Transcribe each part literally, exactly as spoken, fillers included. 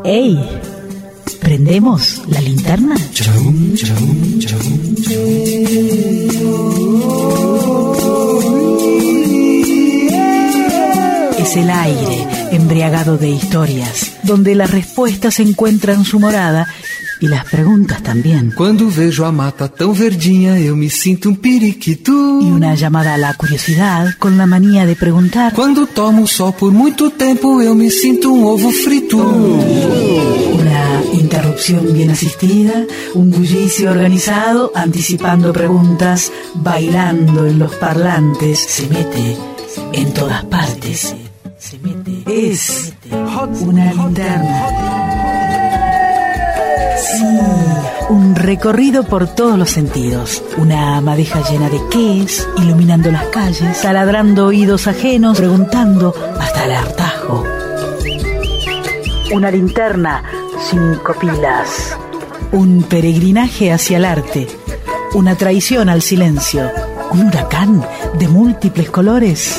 ¡Ey! ¿Prendemos la linterna? Chaum, chaum, chaum, chaum. Es el aire embriagado de historias, donde las respuestas encuentran su morada y las preguntas también. Quando vejo a mata tão verdinha, eu me sinto um periquito. Y una llamada a la curiosidad con la manía de preguntar. Quando tomo sol por muito tempo, eu me sinto um ovo frito. Una interrupción bien asistida, un bullicio organizado, anticipando preguntas, bailando en los parlantes, se mete en todas partes. Es una linterna. Sí, un recorrido por todos los sentidos. Una madeja llena de qués, iluminando las calles, taladrando oídos ajenos, preguntando hasta el hartazgo. Una linterna, cinco pilas. Un peregrinaje hacia el arte. Una traición al silencio. Un huracán de múltiples colores.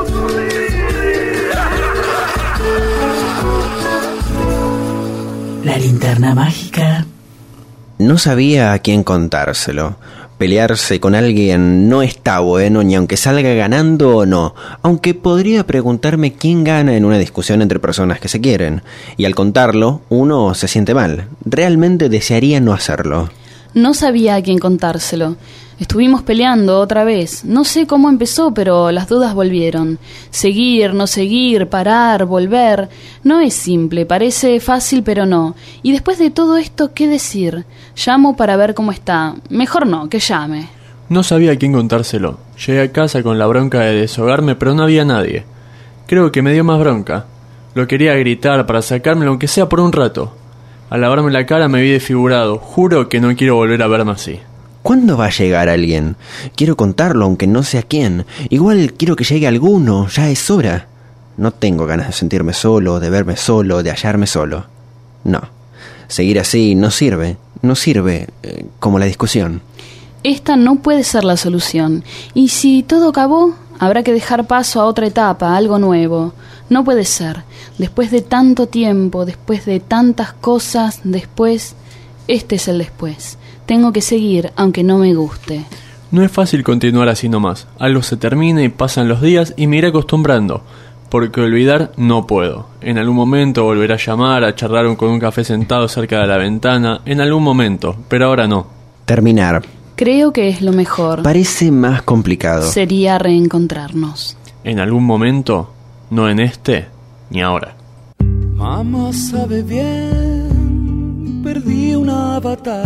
La linterna mágica. No sabía a quién contárselo. Pelearse con alguien no está bueno, ni aunque salga ganando o no, aunque podría preguntarme quién gana en una discusión entre personas que se quieren, y al contarlo, uno se siente mal. Realmente desearía no hacerlo. No sabía a quién contárselo. Estuvimos peleando otra vez. No sé cómo empezó, pero las dudas volvieron. Seguir, no seguir, parar, volver. No es simple, parece fácil, pero no. Y después de todo esto, ¿qué decir? Llamo para ver cómo está. Mejor no, que llame. No sabía a quién contárselo. Llegué a casa con la bronca de deshogarme, pero no había nadie. Creo que me dio más bronca. Lo quería gritar para sacármelo, aunque sea por un rato. Al lavarme la cara me vi desfigurado. Juro que no quiero volver a verme así. ¿Cuándo va a llegar alguien? Quiero contarlo, aunque no sé a quién. Igual quiero que llegue alguno, ya es hora. No tengo ganas de sentirme solo, de verme solo, de hallarme solo. No, seguir así no sirve, no sirve, eh, como la discusión. Esta no puede ser la solución. Y si todo acabó, habrá que dejar paso a otra etapa, a algo nuevo. No puede ser. Después de tanto tiempo, después de tantas cosas, después... Este es el después. Tengo que seguir, aunque no me guste. No es fácil continuar así nomás. Algo se termina y pasan los días y me iré acostumbrando. Porque olvidar no puedo. En algún momento volveré a llamar, a charlar con un café sentado cerca de la ventana. En algún momento, pero ahora no. Terminar. Creo que es lo mejor. Parece más complicado. Sería reencontrarnos. En algún momento, no en este, ni ahora. Mamá sabe bien, perdí una batalla.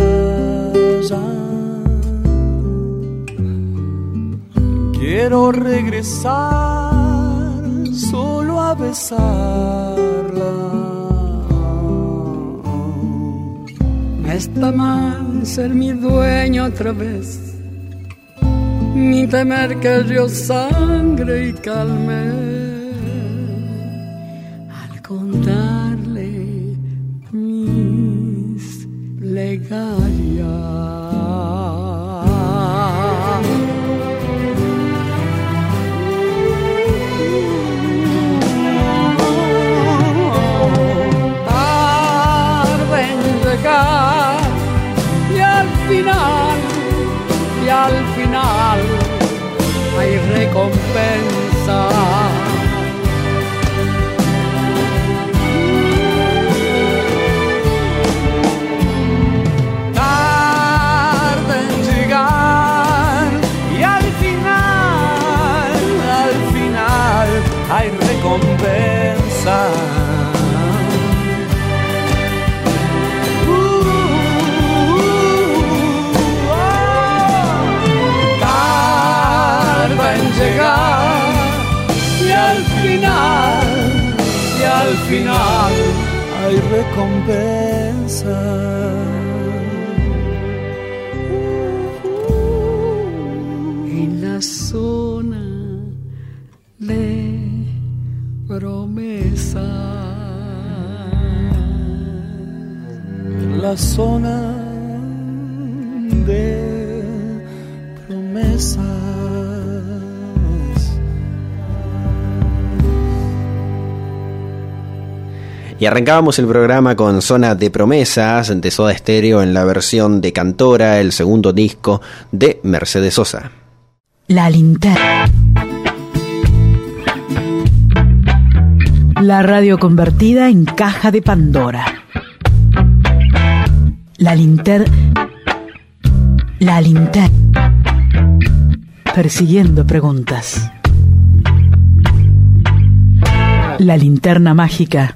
Quiero regresar solo a besarla. No está mal ser mi dueño otra vez, ni temer que yo sangre y calme al contarle mis plegarias. Tarde en llegar y al final, y al final hay recompensa. Tarde en llegar y al final, al final hay recompensa. Llegar y al final, y al final hay recompensa. En la zona de promesa, la zona de promesa. Y arrancábamos el programa con Zona de Promesas de Soda Stereo en la versión de Cantora, el segundo disco de Mercedes Sosa. La linterna. La radio convertida en caja de Pandora. La linterna. La linterna. Persiguiendo preguntas. La linterna mágica.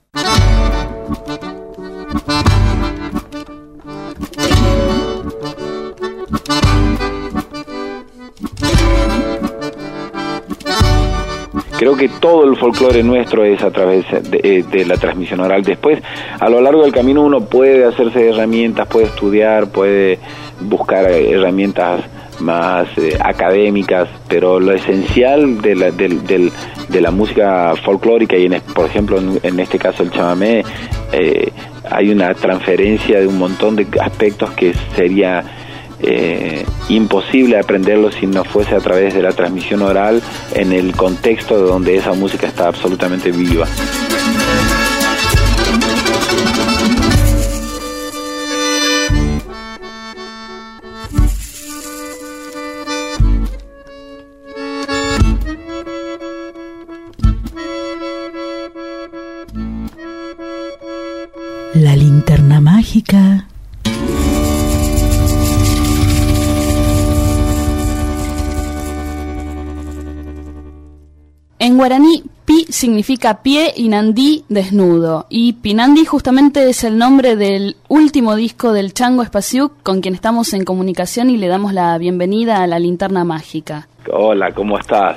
Creo que todo el folclore nuestro es a través de, de la transmisión oral. Después, a lo largo del camino, uno puede hacerse herramientas, puede estudiar, puede buscar herramientas más eh, académicas, pero lo esencial de la, de, de, de la música folclórica, y en, por ejemplo en, en este caso el chamamé, eh, hay una transferencia de un montón de aspectos que sería eh, imposible aprenderlo si no fuese a través de la transmisión oral en el contexto de donde esa música está absolutamente viva. La linterna mágica. En guaraní, pi significa pie y nandí desnudo. Y Pinandi justamente es el nombre del último disco del Chango Espaciuc, con quien estamos en comunicación y le damos la bienvenida a la linterna mágica. Hola, ¿cómo estás?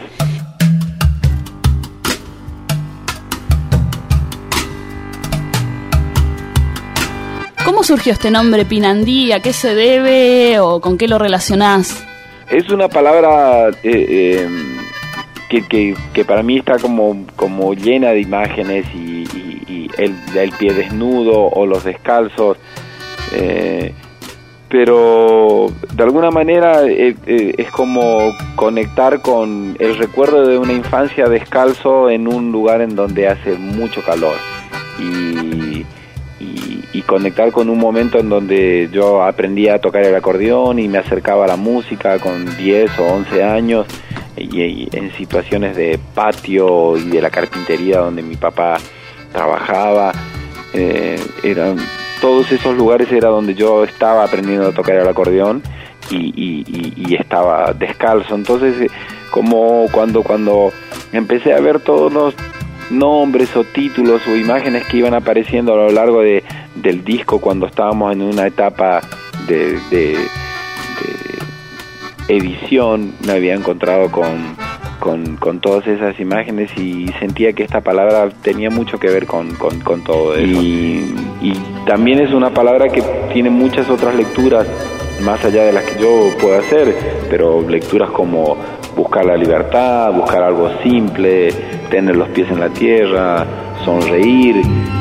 ¿Cómo surgió este nombre Pinandí? ¿A qué se debe o con qué lo relacionás? Es una palabra eh, eh, que, que, que para mí está como, como llena de imágenes y, y, y el, el pie desnudo o los descalzos, eh, pero de alguna manera eh, eh, es como conectar con el recuerdo de una infancia descalzo en un lugar en donde hace mucho calor y Y, y conectar con un momento en donde yo aprendí a tocar el acordeón y me acercaba a la música con diez o once años y, y en situaciones de patio y de la carpintería donde mi papá trabajaba, eh, eran, todos esos lugares era donde yo estaba aprendiendo a tocar el acordeón y, y, y, y estaba descalzo. Entonces, como cuando, cuando empecé a ver todos los nombres o títulos o imágenes que iban apareciendo a lo largo de, del disco cuando estábamos en una etapa de, de, de edición, me había encontrado con, con, con todas esas imágenes y sentía que esta palabra tenía mucho que ver con, con, con todo eso. Y, y también es una palabra que tiene muchas otras lecturas más allá de las que yo puedo hacer, pero lecturas como buscar la libertad, buscar algo simple, tener los pies en la tierra, sonreír.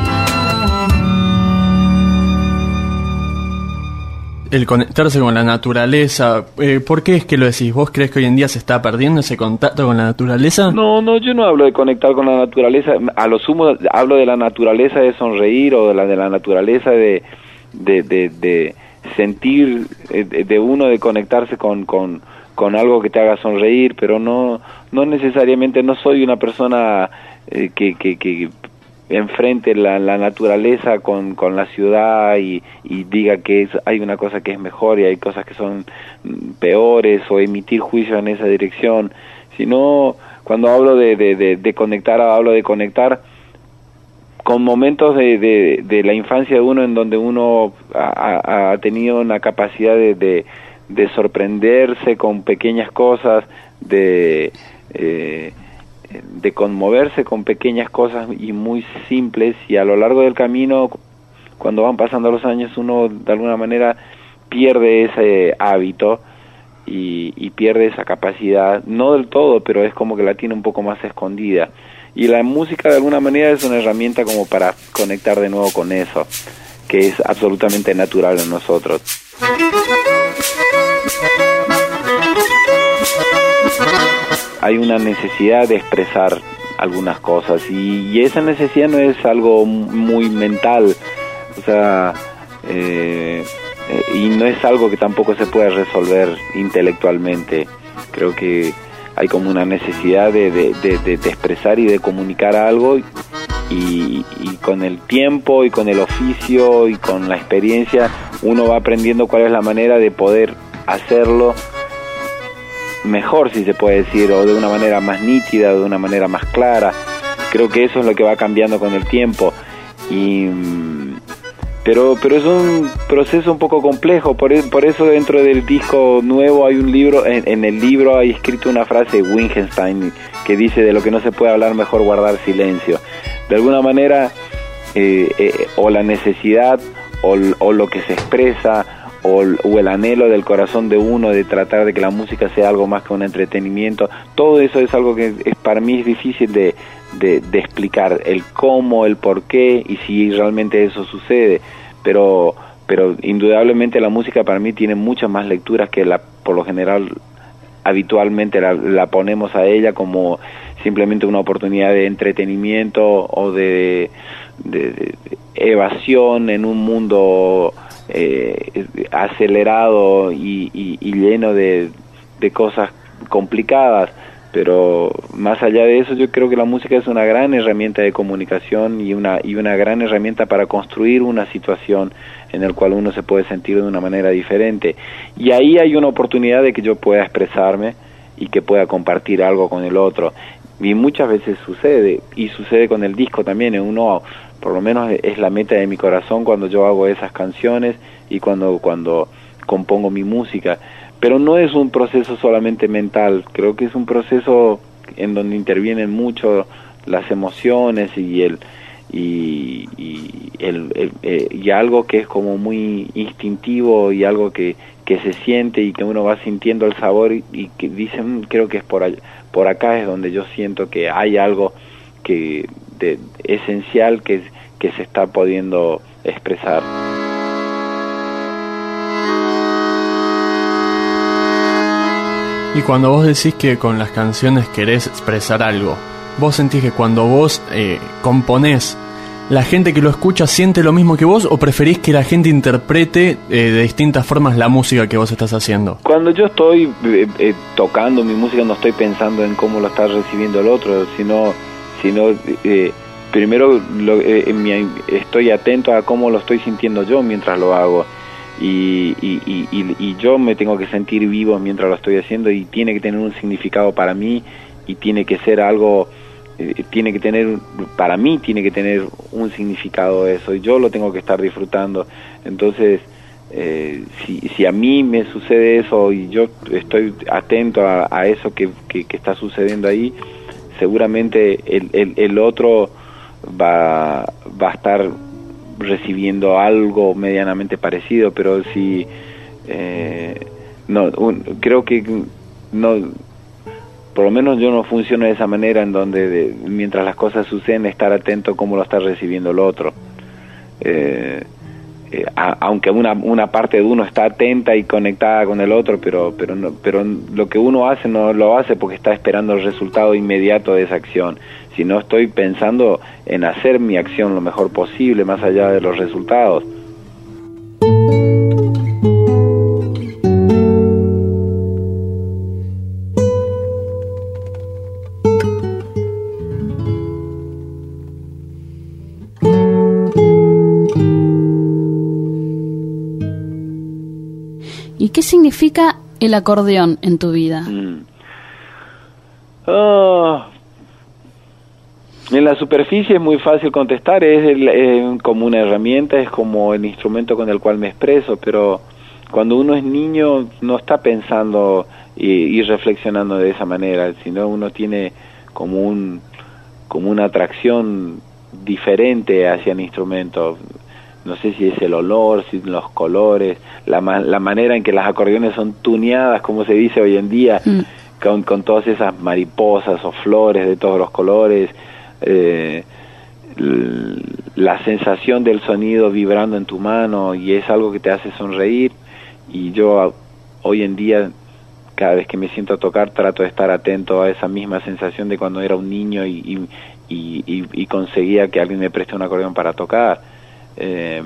El conectarse con la naturaleza, eh, ¿por qué es que lo decís? ¿Vos crees que hoy en día se está perdiendo ese contacto con la naturaleza? No, no, yo no hablo de conectar con la naturaleza, a lo sumo hablo de la naturaleza de sonreír o de la de la naturaleza de de, de, de sentir de, de uno, de conectarse con, con con algo que te haga sonreír, pero no no necesariamente, no soy una persona eh, que, que, que enfrente la, la naturaleza con, con la ciudad y, y diga que es, hay una cosa que es mejor y hay cosas que son peores, o emitir juicio en esa dirección, sino cuando hablo de, de, de, de conectar, hablo de conectar con momentos de, de, de la infancia de uno en donde uno ha, ha tenido una capacidad de, de de sorprenderse con pequeñas cosas, de eh, de conmoverse con pequeñas cosas y muy simples, y a lo largo del camino, cuando van pasando los años, uno de alguna manera pierde ese hábito y, y pierde esa capacidad, no del todo, pero es como que la tiene un poco más escondida, y la música de alguna manera es una herramienta como para conectar de nuevo con eso, que es absolutamente natural en nosotros. Hay una necesidad de expresar algunas cosas, y, y esa necesidad no es algo muy mental, o sea, eh, eh, y no es algo que tampoco se puede resolver intelectualmente. Creo que hay como una necesidad de, de, de, de, de expresar y de comunicar algo, y, y con el tiempo y con el oficio y con la experiencia uno va aprendiendo cuál es la manera de poder hacerlo mejor, si se puede decir, o de una manera más nítida, de una manera más clara. Creo que eso es lo que va cambiando con el tiempo, y pero pero es un proceso un poco complejo. Por, por eso dentro del disco nuevo hay un libro, en, en el libro hay escrito una frase de Wittgenstein que dice: de lo que no se puede hablar, mejor guardar silencio. De alguna manera, eh, eh, o la necesidad o, o lo que se expresa, O, o el anhelo del corazón de uno de tratar de que la música sea algo más que un entretenimiento, todo eso es algo que es, para mí es difícil de, de, de explicar, el cómo, el por qué y si realmente eso sucede, pero pero indudablemente la música para mí tiene muchas más lecturas que la por lo general habitualmente la, la ponemos a ella como simplemente una oportunidad de entretenimiento o de, de, de evasión en un mundo Eh, acelerado y, y, y lleno de, de cosas complicadas. Pero más allá de eso, yo creo que la música es una gran herramienta de comunicación y una y una gran herramienta para construir una situación en la cual uno se puede sentir de una manera diferente, y ahí hay una oportunidad de que yo pueda expresarme y que pueda compartir algo con el otro, y muchas veces sucede, y sucede con el disco también. Uno, por lo menos es la meta de mi corazón cuando yo hago esas canciones y cuando cuando compongo mi música, pero no es un proceso solamente mental, creo que es un proceso en donde intervienen mucho las emociones y el y, y el, el eh, y algo que es como muy instintivo y algo que que se siente y que uno va sintiendo el sabor y, y que dicen, creo que es por allá, por acá es donde yo siento que hay algo que de, esencial que que se está pudiendo expresar. Y cuando vos decís que con las canciones querés expresar algo, ¿vos sentís que cuando vos eh, componés, la gente que lo escucha siente lo mismo que vos, o preferís que la gente interprete eh, de distintas formas la música que vos estás haciendo? Cuando yo estoy eh, eh, tocando mi música, no estoy pensando en cómo lo está recibiendo el otro, sino, sino eh, primero lo, eh, mi, estoy atento a cómo lo estoy sintiendo yo mientras lo hago. Y, y, y, y yo me tengo que sentir vivo mientras lo estoy haciendo, y tiene que tener un significado para mí, y tiene que ser algo, eh, tiene que tener, para mí tiene que tener un significado eso, y yo lo tengo que estar disfrutando. Entonces, eh, si, si a mí me sucede eso y yo estoy atento a, a eso que, que, que está sucediendo ahí, seguramente el, el, el otro va, va a estar recibiendo algo medianamente parecido. Pero si eh, no un, creo que no, por lo menos yo no funciono de esa manera, en donde de, mientras las cosas suceden, estar atento a cómo lo está recibiendo el otro, eh, eh, a, aunque una una parte de uno está atenta y conectada con el otro, pero pero no, pero lo que uno hace no lo hace porque está esperando el resultado inmediato de esa acción, sino estoy pensando en hacer mi acción lo mejor posible, más allá de los resultados. ¿Y qué significa el acordeón en tu vida? Mm. Oh. En la superficie es muy fácil contestar, es, el, es como una herramienta, es como el instrumento con el cual me expreso, pero cuando uno es niño no está pensando y, y reflexionando de esa manera, sino uno tiene como un como una atracción diferente hacia el instrumento. No sé si es el olor, si los colores, la, la manera en que las acordeones son tuneadas, como se dice hoy en día, mm. con, con todas esas mariposas o flores de todos los colores, eh, la sensación del sonido vibrando en tu mano, y es algo que te hace sonreír. Y yo hoy en día cada vez que me siento a tocar trato de estar atento a esa misma sensación de cuando era un niño y, y, y, y, y conseguía que alguien me preste un acordeón para tocar. Eh,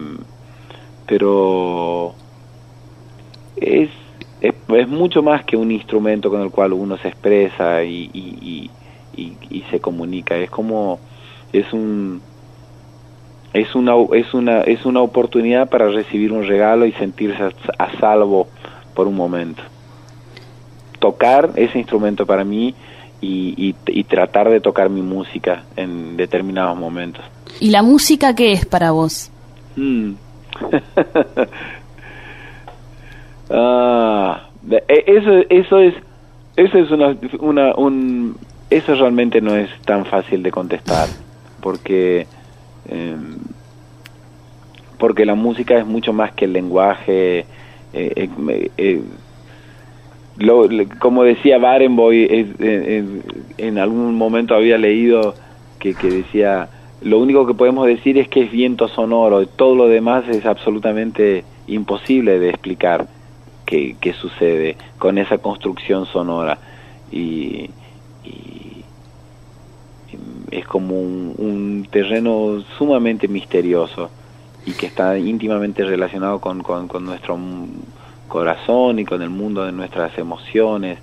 pero es, es, es mucho más que un instrumento con el cual uno se expresa y, y, y, y, y se comunica. Es como, es un... Es una, es una es una oportunidad para recibir un regalo y sentirse a, a salvo por un momento. Tocar ese instrumento para mí y, y, y tratar de tocar mi música en determinados momentos. ¿Y la música qué es para vos? Mm. ah, eso eso es eso es una una un eso realmente no es tan fácil de contestar, porque Eh, porque la música es mucho más que el lenguaje. eh, eh, eh, lo, le, como decía Barenboim, eh, eh, en algún momento había leído que, que decía, lo único que podemos decir es que es viento sonoro, todo lo demás es absolutamente imposible de explicar qué, qué sucede con esa construcción sonora, y, y es como un, un terreno sumamente misterioso y que está íntimamente relacionado con, con, con nuestro corazón y con el mundo de nuestras emociones,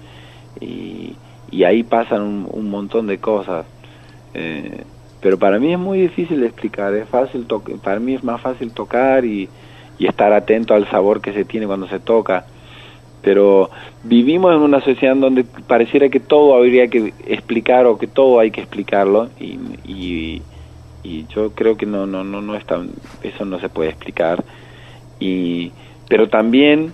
y, y ahí pasan un, un montón de cosas, eh, pero para mí es muy difícil de explicar. Es fácil to- para mí es más fácil tocar y, y estar atento al sabor que se tiene cuando se toca, pero vivimos en una sociedad donde pareciera que todo habría que explicar, o que todo hay que explicarlo, y, y, y yo creo que no no no no es tan, eso no se puede explicar. Y pero también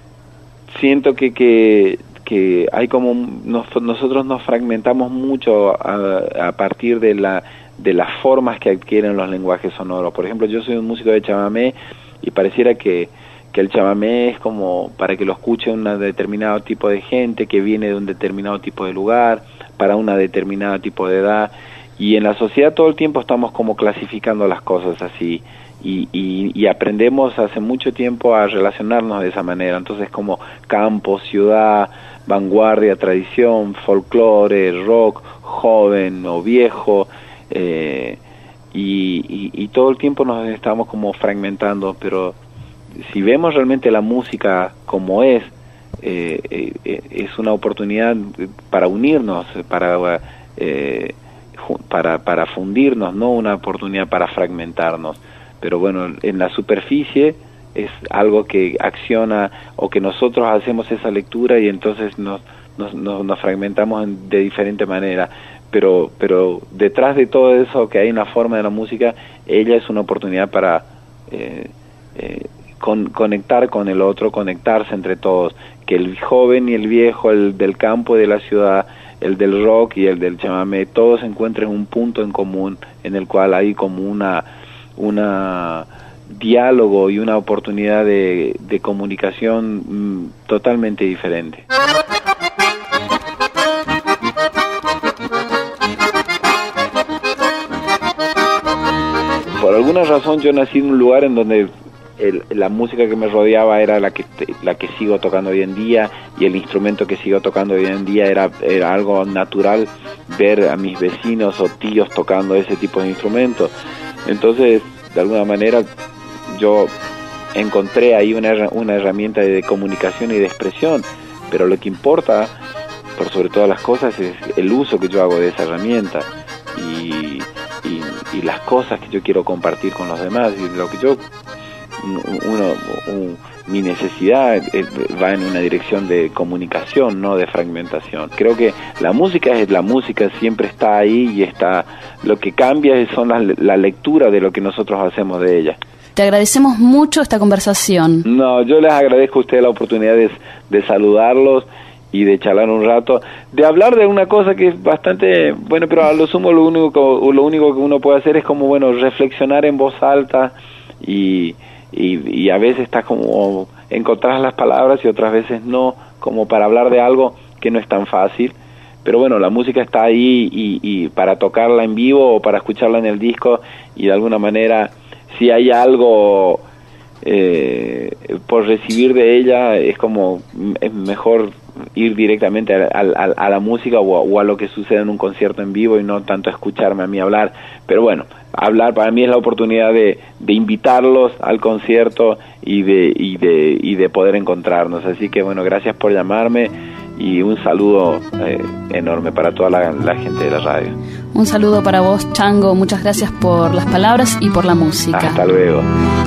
siento que que que hay como nos, nosotros nos fragmentamos mucho a, a partir de la de las formas que adquieren los lenguajes sonoros. Por ejemplo, yo soy un músico de chamamé y pareciera que que el chamamé es como para que lo escuche un determinado tipo de gente que viene de un determinado tipo de lugar, para una determinada tipo de edad, y en la sociedad todo el tiempo estamos como clasificando las cosas así, y, y, y aprendemos hace mucho tiempo a relacionarnos de esa manera. Entonces, como campo, ciudad, vanguardia, tradición, folclore, rock, joven o viejo, eh, y, y, y todo el tiempo nos estamos como fragmentando. Pero si vemos realmente la música como es, eh, eh, es una oportunidad para unirnos, para, eh, para para fundirnos, no una oportunidad para fragmentarnos. Pero bueno, en la superficie es algo que acciona, o que nosotros hacemos esa lectura y entonces nos nos, nos, nos fragmentamos en, de diferente manera. Pero pero detrás de todo eso que hay en la forma de la música, ella es una oportunidad para eh, eh, Con, conectar con el otro, conectarse entre todos, que el joven y el viejo, el del campo y de la ciudad, el del rock y el del chamamé, todos encuentren un punto en común en el cual hay como una una diálogo y una oportunidad de, de comunicación mmm, totalmente diferente. Por alguna razón yo nací en un lugar en donde El, la música que me rodeaba era la que la que sigo tocando hoy en día, y el instrumento que sigo tocando hoy en día era era algo natural, ver a mis vecinos o tíos tocando ese tipo de instrumentos. Entonces, de alguna manera, yo encontré ahí una, una herramienta de comunicación y de expresión, pero lo que importa, por sobre todas las cosas, es el uso que yo hago de esa herramienta, y, y, y las cosas que yo quiero compartir con los demás, y lo que yo Uno, un, mi necesidad va en una dirección de comunicación, no de fragmentación. Creo que la música es la música, siempre está ahí, y está, lo que cambia son la, la lectura de lo que nosotros hacemos de ella. Te agradecemos mucho esta conversación. No, yo les agradezco a ustedes la oportunidad de, de saludarlos y de charlar un rato, de hablar de una cosa que es bastante, bueno, pero a lo sumo lo único, lo único que uno puede hacer es como, bueno, reflexionar en voz alta, y Y, y a veces está como encontrar las palabras y otras veces no, como para hablar de algo que no es tan fácil. Pero bueno, la música está ahí, y, y para tocarla en vivo o para escucharla en el disco, y de alguna manera, si hay algo eh, por recibir de ella, es como, es mejor ir directamente a, a, a la música o a, o a lo que sucede en un concierto en vivo y no tanto escucharme a mí hablar. Pero bueno, hablar para mí es la oportunidad de, de invitarlos al concierto y de, y de, y de poder encontrarnos. Así que bueno, gracias por llamarme y un saludo eh, enorme para toda la, la gente de la radio. Un saludo para vos, Chango. Muchas gracias por las palabras y por la música. Hasta luego.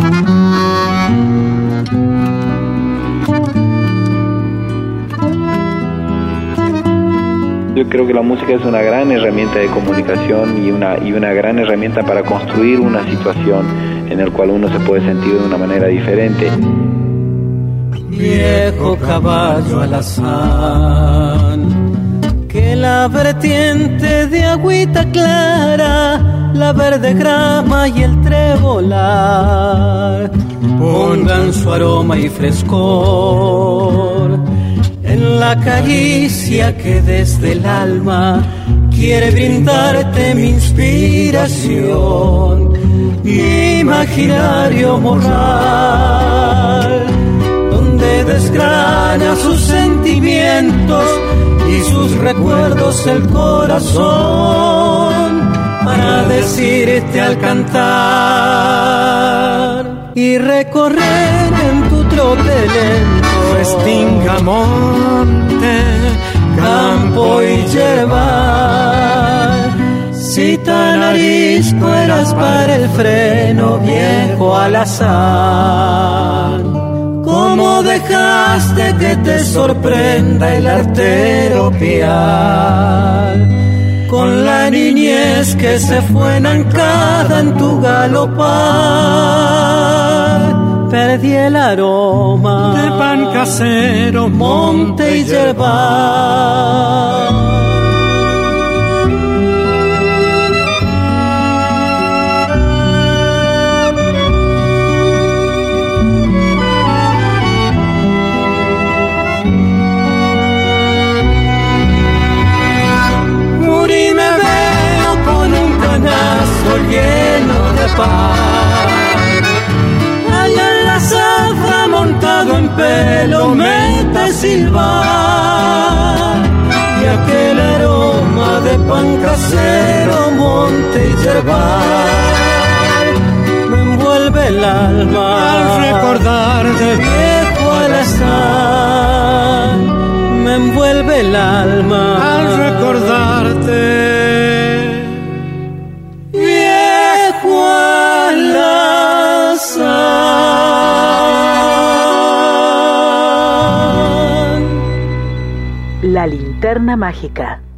Yo creo que la música es una gran herramienta de comunicación y una, y una gran herramienta para construir una situación en la cual uno se puede sentir de una manera diferente. Viejo caballo alazán, que la vertiente de agüita clara, la verde grama y el trebolar pongan su aroma y frescor en la caricia que desde el alma quiere brindarte mi inspiración, imaginario morral, donde desgrana sus sentimientos y sus recuerdos el corazón, para decirte al cantar y recorrer en tu trote lento extinga monte, campo y llevar. Si tan arisco eras para el freno, viejo alazán, ¿cómo dejaste que te sorprenda el artero pial? Con la niñez que se fue enancada en tu galopar, perdí el aroma de pan casero, monte y yerba. Morí me veo con un canasto lleno de pan, allá en la zafra montado en pelo mete silbar, y aquel aroma de pan casero, monte y yerbal me envuelve el alma al recordarte, viejo alazán, me envuelve el alma al recordarte, viejo alazán. La linterna mágica.